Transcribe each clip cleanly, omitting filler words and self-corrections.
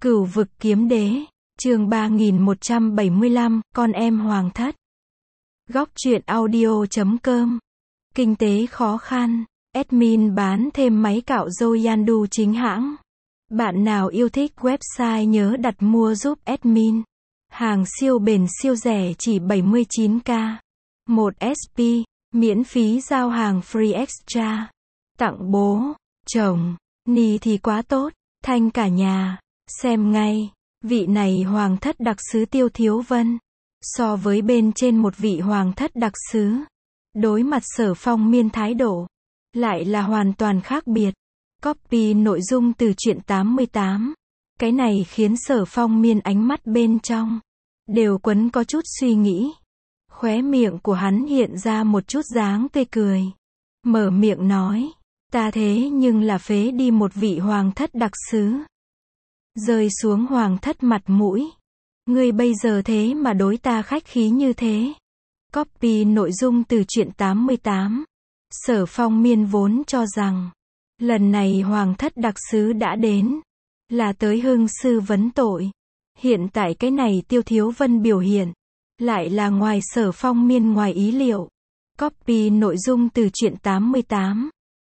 Cửu vực kiếm đế, chương 3175, con em hoàng thất. Góc truyện audio.com. Kinh tế khó khăn, admin bán thêm máy cạo râu Yandu chính hãng. Bạn nào yêu thích website nhớ đặt mua giúp admin. Hàng siêu bền siêu rẻ chỉ 79k. 1 SP, miễn phí giao hàng free extra. Tặng bố, chồng, ni thì quá tốt, thanh cả nhà. Xem ngay, vị này hoàng thất đặc sứ Tiêu Thiếu Vân. So với bên trên một vị hoàng thất đặc sứ, đối mặt Sở Phong Miên thái độ lại là hoàn toàn khác biệt. Copy nội dung từ truyện 88. Cái này khiến Sở Phong Miên ánh mắt bên trong đều quấn có chút suy nghĩ. Khóe miệng của hắn hiện ra một chút dáng tươi cười. Mở miệng nói, ta thế nhưng là phế đi một vị hoàng thất đặc sứ. Rơi xuống hoàng thất mặt mũi. Ngươi bây giờ thế mà đối ta khách khí như thế. Copy nội dung từ truyện 88. Sở Phong Miên vốn cho rằng, lần này hoàng thất đặc sứ đã đến, là tới hưng sư vấn tội. Hiện tại cái này Tiêu Thiếu Vân biểu hiện, lại là ngoài Sở Phong Miên ngoài ý liệu. Copy nội dung từ truyện 88.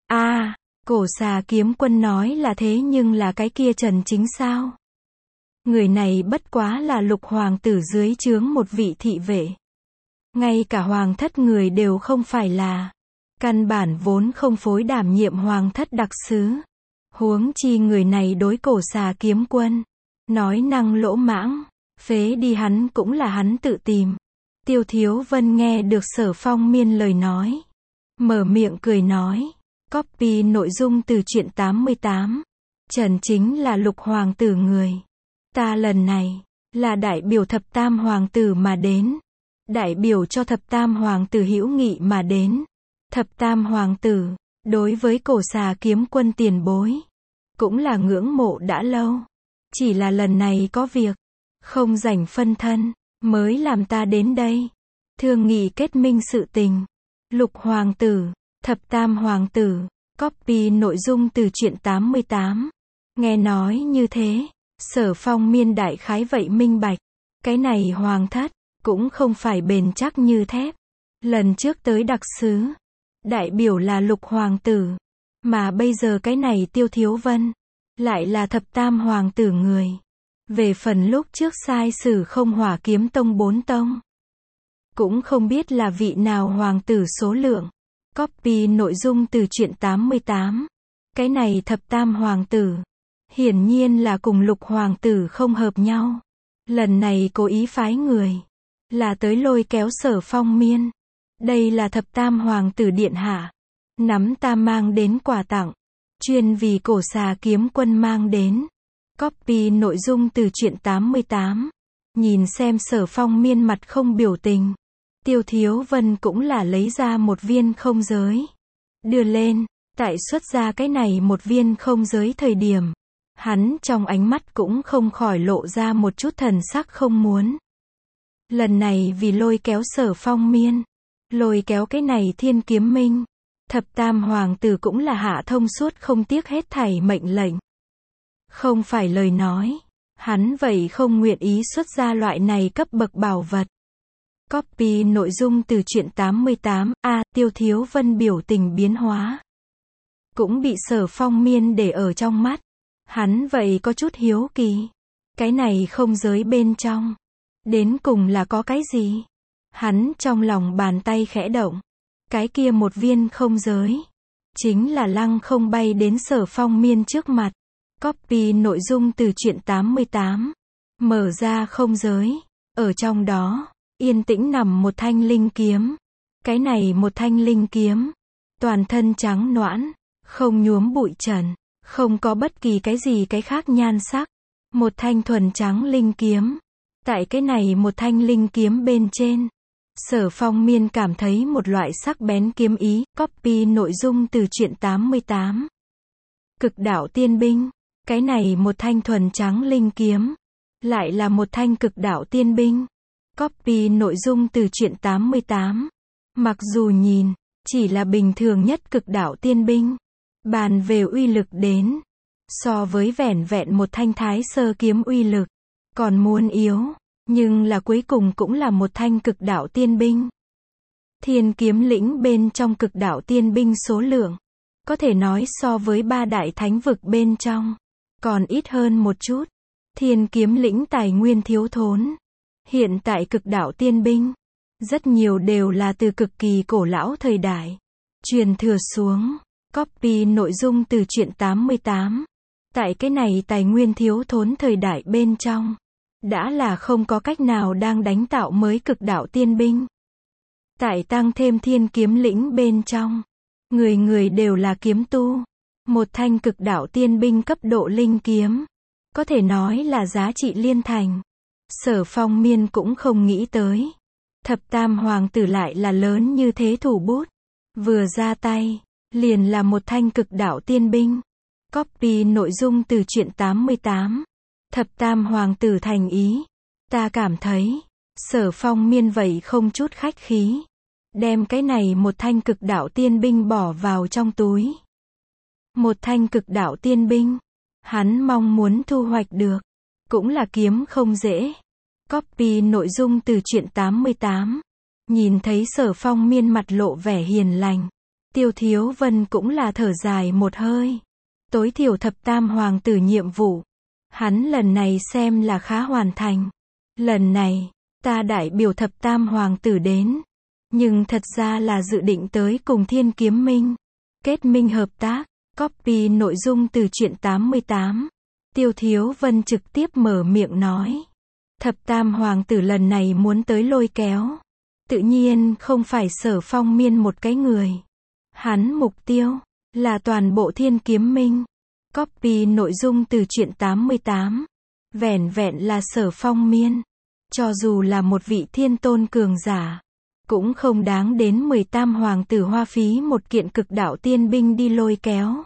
Cổ xà kiếm quân nói là thế nhưng là cái kia Trần Chính sao? Người này bất quá là lục hoàng tử dưới trướng một vị thị vệ. Ngay cả hoàng thất người đều không phải là. Căn bản vốn không phối đảm nhiệm hoàng thất đặc sứ. Huống chi người này đối cổ xà kiếm quân. Nói năng lỗ mãng. Phế đi hắn cũng là hắn tự tìm. Tiêu Thiếu Vân nghe được Sở Phong Miên lời nói. Mở miệng cười nói. Copy nội dung từ truyện 88. Trần Chính là lục hoàng tử người. Ta lần này, là đại biểu thập tam hoàng tử mà đến. Đại biểu cho thập tam hoàng tử hữu nghị mà đến. Thập tam hoàng tử, đối với cổ xà kiếm quân tiền bối, cũng là ngưỡng mộ đã lâu. Chỉ là lần này có việc, không rảnh phân thân, mới làm ta đến đây. Thương nghị kết minh sự tình. Lục hoàng tử, thập tam hoàng tử. Copy nội dung từ truyện 88. Nghe nói như thế, Sở Phong Miên đại khái vậy minh bạch. Cái này hoàng thất, cũng không phải bền chắc như thép. Lần trước tới đặc sứ, đại biểu là lục hoàng tử. Mà bây giờ cái này Tiêu Thiếu Vân, lại là thập tam hoàng tử người. Về phần lúc trước sai sử không hỏa kiếm tông 4 tông, cũng không biết là vị nào hoàng tử số lượng. Copy nội dung từ truyện 88. Cái này thập tam hoàng tử, hiển nhiên là cùng lục hoàng tử không hợp nhau. Lần này cố ý phái người, là tới lôi kéo Sở Phong Miên. Đây là thập tam hoàng tử điện hạ. Nắm ta mang đến quà tặng. Chuyên vì cổ xà kiếm quân mang đến. Copy nội dung từ truyện 88. Nhìn xem Sở Phong Miên mặt không biểu tình. Tiêu Thiếu Vân cũng là lấy ra một viên không giới. Đưa lên, tại xuất ra cái này một viên không giới thời điểm. Hắn trong ánh mắt cũng không khỏi lộ ra một chút thần sắc không muốn. Lần này vì lôi kéo Sở Phong Miên, lôi kéo cái này Thiên Kiếm Minh. Thập tam hoàng tử cũng là hạ thông suốt không tiếc hết thảy mệnh lệnh. Không phải lời nói, hắn vậy không nguyện ý xuất ra loại này cấp bậc bảo vật. Copy nội dung từ truyện 88. Tiêu Thiếu Vân biểu tình biến hóa, cũng bị Sở Phong Miên để ở trong mắt. Hắn vậy có chút hiếu kỳ. Cái này không giới bên trong, đến cùng là có cái gì? Hắn trong lòng bàn tay khẽ động. Cái kia một viên không giới, chính là lăng không bay đến Sở Phong Miên trước mặt. Copy nội dung từ truyện 88. Mở ra không giới. Ở trong đó, yên tĩnh nằm một thanh linh kiếm. Cái này một thanh linh kiếm, toàn thân trắng nõn, không nhuốm bụi trần, không có bất kỳ cái gì cái khác nhan sắc. Một thanh thuần trắng linh kiếm. Tại cái này một thanh linh kiếm bên trên, Sở Phong Miên cảm thấy một loại sắc bén kiếm ý. Copy nội dung từ truyện 88. Cực đạo tiên binh. Cái này một thanh thuần trắng linh kiếm, lại là một thanh cực đạo tiên binh. Copy nội dung từ truyện 88. Mặc dù nhìn, chỉ là bình thường nhất cực đạo tiên binh. Bàn về uy lực đến, So với vẻn vẹn một thanh Thái Sơ kiếm uy lực, còn muốn yếu, nhưng là cuối cùng cũng là một thanh cực đạo tiên binh. Thiên kiếm lĩnh bên trong cực đạo tiên binh số lượng, có thể nói so với ba đại thánh vực bên trong, còn ít hơn một chút. Thiên kiếm lĩnh tài nguyên thiếu thốn. Hiện tại cực đạo tiên binh, rất nhiều đều là từ cực kỳ cổ lão thời đại, truyền thừa xuống, copy nội dung từ truyện 88. Tại cái này tài nguyên thiếu thốn thời đại bên trong, đã là không có cách nào đang đánh tạo mới cực đạo tiên binh. Tại tăng thêm thiên kiếm lĩnh bên trong, người người đều là kiếm tu. Một thanh cực đạo tiên binh cấp độ linh kiếm, có thể nói là giá trị liên thành. Sở Phong Miên cũng không nghĩ tới. Thập Tam Hoàng tử lại là lớn như thế thủ bút. Vừa ra tay, liền là một thanh cực đạo tiên binh. Copy nội dung từ truyện 88. Thập Tam Hoàng tử thành ý. Ta cảm thấy, Sở Phong Miên vậy không chút khách khí. Đem cái này một thanh cực đạo tiên binh bỏ vào trong túi. Một thanh cực đạo tiên binh, hắn mong muốn thu hoạch được, cũng là kiếm không dễ. Copy nội dung từ truyện 88. Nhìn thấy Sở Phong Miên mặt lộ vẻ hiền lành, Tiêu Thiếu Vân cũng là thở dài một hơi. Tối thiểu Thập Tam Hoàng tử nhiệm vụ, hắn lần này xem là khá hoàn thành. Lần này, ta đại biểu Thập Tam Hoàng tử đến, nhưng thật ra là dự định tới cùng Thiên Kiếm Minh kết minh hợp tác. Copy nội dung từ truyện 88. Tiêu Thiếu Vân trực tiếp mở miệng nói. Thập Tam Hoàng tử lần này muốn tới lôi kéo, tự nhiên không phải Sở Phong Miên một cái người. Hắn mục tiêu là toàn bộ Thiên Kiếm Minh. Copy nội dung từ truyện 88. Vẻn vẹn là Sở Phong Miên, cho dù là một vị thiên tôn cường giả, cũng không đáng đến 18 hoàng tử hoa phí một kiện cực đạo tiên binh đi lôi kéo.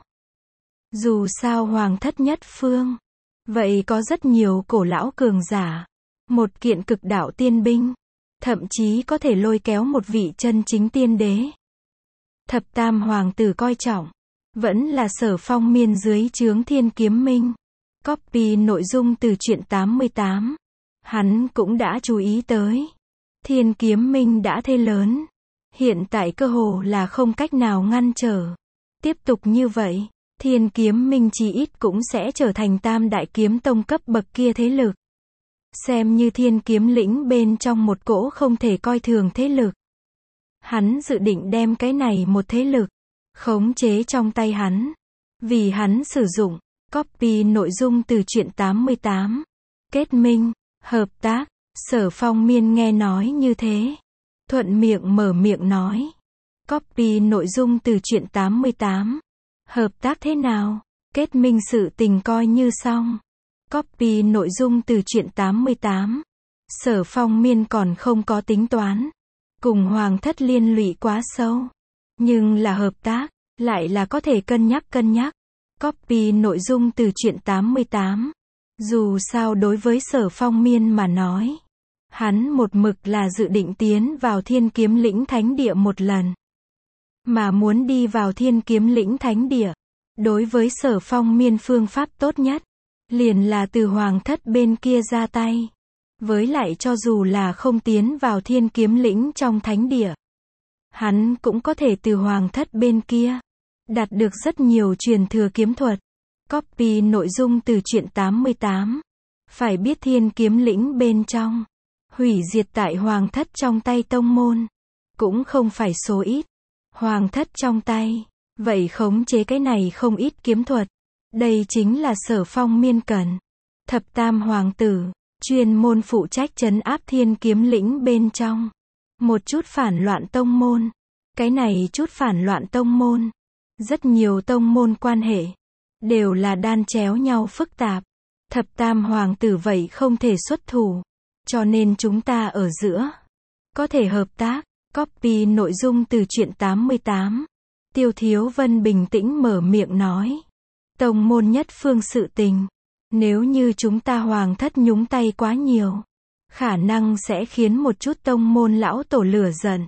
Dù sao hoàng thất nhất phương, vậy có rất nhiều cổ lão cường giả. Một kiện cực đạo tiên binh, thậm chí có thể lôi kéo một vị chân chính tiên đế. Thập Tam Hoàng tử coi trọng, vẫn là Sở Phong Miên dưới trướng Thiên Kiếm Minh. Copy nội dung từ truyện 88. Hắn cũng đã chú ý tới. Thiên Kiếm Minh đã thế lớn. Hiện tại cơ hồ là không cách nào ngăn trở. Tiếp tục như vậy, Thiên Kiếm Minh chí ít cũng sẽ trở thành tam đại kiếm tông cấp bậc kia thế lực. Xem như Thiên Kiếm lĩnh bên trong một cỗ không thể coi thường thế lực. Hắn dự định đem cái này một thế lực khống chế trong tay hắn. Vì hắn sử dụng, copy nội dung từ truyện 88. Kết minh, hợp tác. Sở Phong Miên nghe nói như thế, thuận miệng mở miệng nói. Copy nội dung từ truyện 88. Hợp tác thế nào? Kết minh sự tình coi như xong. Copy nội dung từ truyện 88. Sở Phong Miên còn không có tính toán cùng hoàng thất liên lụy quá sâu, nhưng là hợp tác, lại là có thể cân nhắc. Copy nội dung từ truyện 88. Dù sao đối với Sở Phong Miên mà nói, hắn một mực là dự định tiến vào Thiên Kiếm lĩnh thánh địa một lần. Mà muốn đi vào Thiên Kiếm lĩnh thánh địa, đối với Sở Phong Miên phương pháp tốt nhất, liền là từ hoàng thất bên kia ra tay. Với lại cho dù là không tiến vào Thiên Kiếm lĩnh trong thánh địa, hắn cũng có thể từ hoàng thất bên kia đạt được rất nhiều truyền thừa kiếm thuật. Copy nội dung từ truyện 88. Phải biết Thiên Kiếm lĩnh bên trong, hủy diệt tại hoàng thất trong tay tông môn cũng không phải số ít. Hoàng thất trong tay, vậy khống chế cái này không ít kiếm thuật. Đây chính là Sở Phong Miên cần. Thập Tam Hoàng tử, chuyên môn phụ trách trấn áp Thiên Kiếm lĩnh bên trong một chút phản loạn tông môn. Cái này chút phản loạn tông môn, rất nhiều tông môn quan hệ đều là đan chéo nhau phức tạp. Thập Tam Hoàng tử vậy không thể xuất thủ, cho nên chúng ta ở giữa có thể hợp tác. Copy nội dung từ truyện 88. Tiêu Thiếu Vân bình tĩnh mở miệng nói. Tông môn nhất phương sự tình, nếu như chúng ta hoàng thất nhúng tay quá nhiều, khả năng sẽ khiến một chút tông môn lão tổ lửa giận.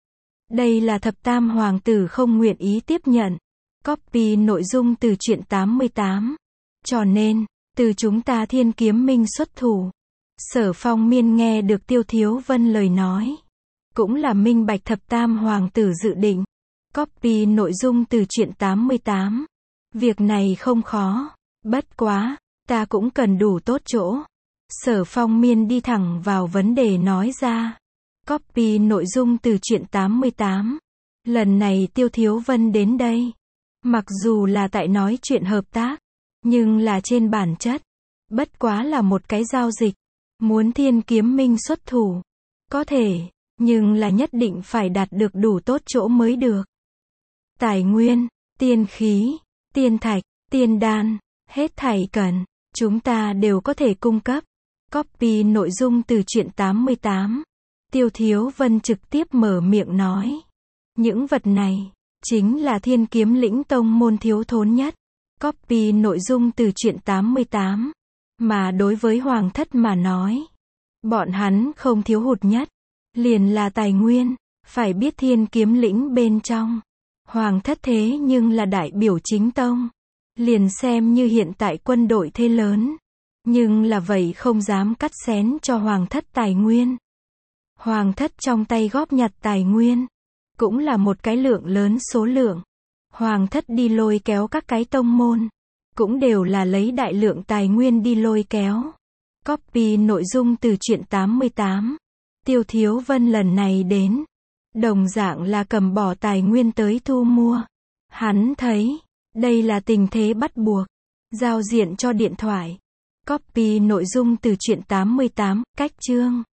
Đây là Thập Tam Hoàng tử không nguyện ý tiếp nhận. Copy nội dung từ truyện 88. Cho nên, từ chúng ta Thiên Kiếm Minh xuất thủ. Sở Phong Miên nghe được Tiêu Thiếu Vân lời nói. Cũng là minh bạch thập tam hoàng tử dự định. Copy nội dung từ truyện 88. Việc này không khó. Bất quá, ta cũng cần đủ tốt chỗ. Sở Phong Miên đi thẳng vào vấn đề nói ra. Copy nội dung từ truyện 88. Lần này Tiêu Thiếu Vân đến đây. Mặc dù là tại nói chuyện hợp tác, nhưng là trên bản chất. Bất quá là một cái giao dịch. Muốn Thiên Kiếm Minh xuất thủ. Có thể, nhưng là nhất định phải đạt được đủ tốt chỗ mới được. Tài nguyên, tiên khí, tiên thạch, tiên đan, hết thảy cần, chúng ta đều có thể cung cấp. Copy nội dung từ truyện 88. Tiêu Thiếu Vân trực tiếp mở miệng nói. Những vật này, chính là Thiên Kiếm Lĩnh tông môn thiếu thốn nhất. Copy nội dung từ truyện 88. Mà đối với Hoàng thất mà nói, bọn hắn không thiếu hụt nhất. Liền là tài nguyên, phải biết Thiên Kiếm Lĩnh bên trong. Hoàng thất thế nhưng là đại biểu chính tông. Liền xem như hiện tại quân đội thế lớn. Nhưng là vậy không dám cắt xén cho Hoàng thất tài nguyên. Hoàng thất trong tay góp nhặt tài nguyên. Cũng là một cái lượng lớn số lượng. Hoàng thất đi lôi kéo các cái tông môn. Cũng đều là lấy đại lượng tài nguyên đi lôi kéo. Copy nội dung từ truyện 88. Tiêu Thiếu Vân lần này đến. Đồng dạng là cầm bỏ tài nguyên tới thu mua. Hắn thấy, đây là tình thế bắt buộc. Giao diện cho điện thoại. Copy nội dung từ truyện 88, cách chương.